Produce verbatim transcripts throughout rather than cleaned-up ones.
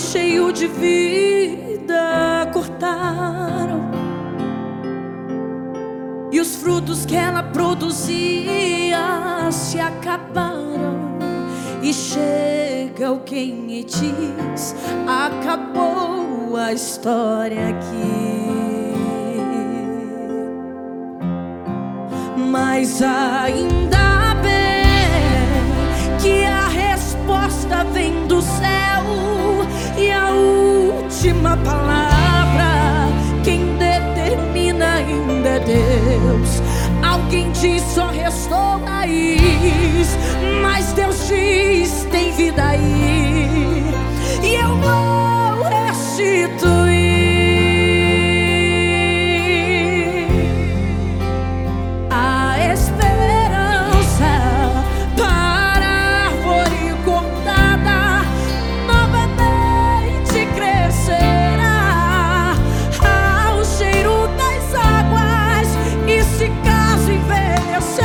cheio de vida cortaram, e os frutos que ela produzia se acabaram. E chega alguém e diz: acabou a história aqui. Mas ainda bem que a resposta vem do céu, e a última palavra quem determina ainda é Deus. Alguém diz: só restou raiz, mas Deus diz: tem vida aí, e eu vou restituir. A esperança para a árvore cortada novamente crescerá ao cheiro das águas. E se caso envelheceu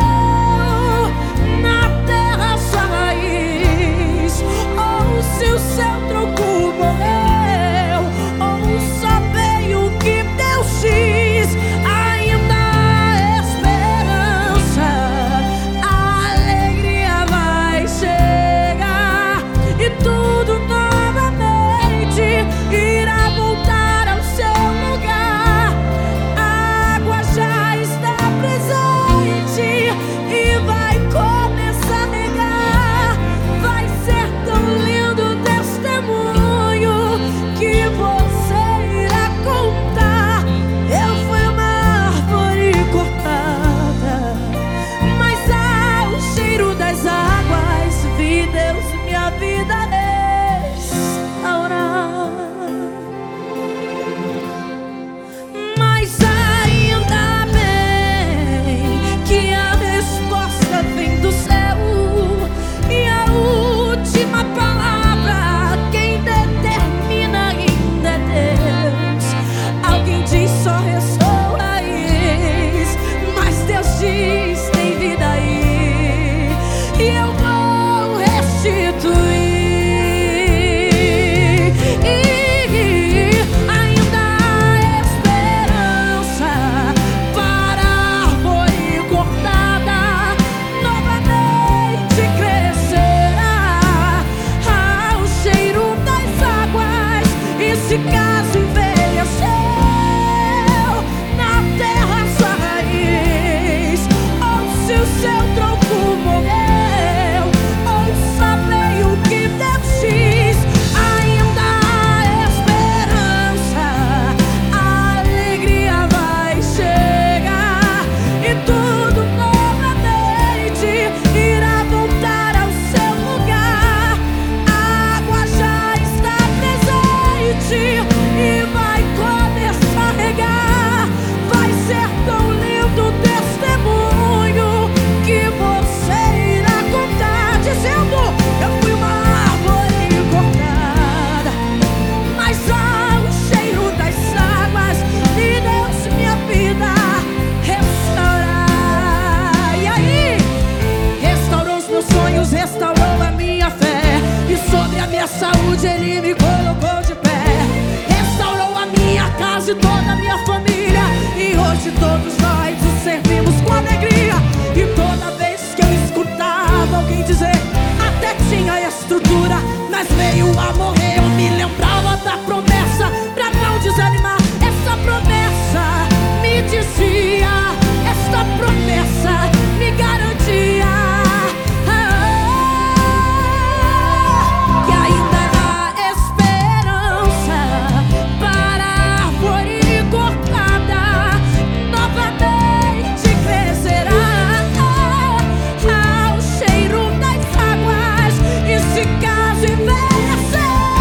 na terra sua raiz, ou se o seu tronco morreu, ou só veio o que Deus diz, ainda há esperança. A alegria vai chegar e tudo novamente irá voltar ao seu lugar. A água já está presente e vai começar a regar. Vai ser tão lindo o testemunho que você irá contar. Eu fui uma árvore cortada, mas ao cheiro das águas vi Deus minha vida restaurar. Mas ainda bem que a resposta vem do céu, e a última palavra quem determina ainda é Deus. Alguém diz: só restou raiz, mas Deus diz: tem vida aí, e eu vou restituir. Ainda há esperança para a árvore cortada novamente crescerá ao cheiro das águas. E se caso envelheceu na terra sua raiz, ou se o seu tronco morreu, ou só veio o que Deus diz, ainda há esperança. A alegria vai chegar e tudo novamente irá voltar ao seu lugar. A água já está presente e vai começar a regar. Vai ser tão lindo o testemunho que você irá contar, dizendo: eu fui uma árvore cortada, mas ao cheiro das águas e Deus minha vida restaurar. E aí, restaurou os meus sonhos, restaurou a minha fé, e sobre a minha saúde Ele me colocou de pé. Restaurou a minha casa e toda a minha família, e hoje todos nós o servimos com alegria. E toda vez que eu escutava alguém dizer: até tinha estrutura, mas veio a morrer, eu me lembrava da promessa pra não desanimar. Essa promessa me dizia, esta promessa me garantia que ainda há esperança para a árvore cortada novamente crescerá ao cheiro das águas. E se caso envelhecer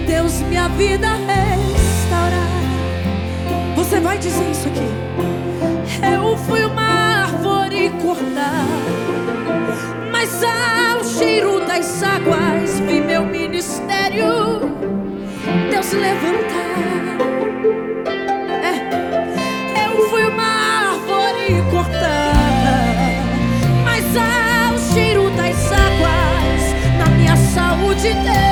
Deus, minha vida restaurar. Você vai dizer isso aqui. Eu fui uma árvore cortada, mas ao cheiro das águas vi meu ministério Deus levantar. É, eu fui uma árvore cortada, mas ao cheiro das águas na minha saúde Deus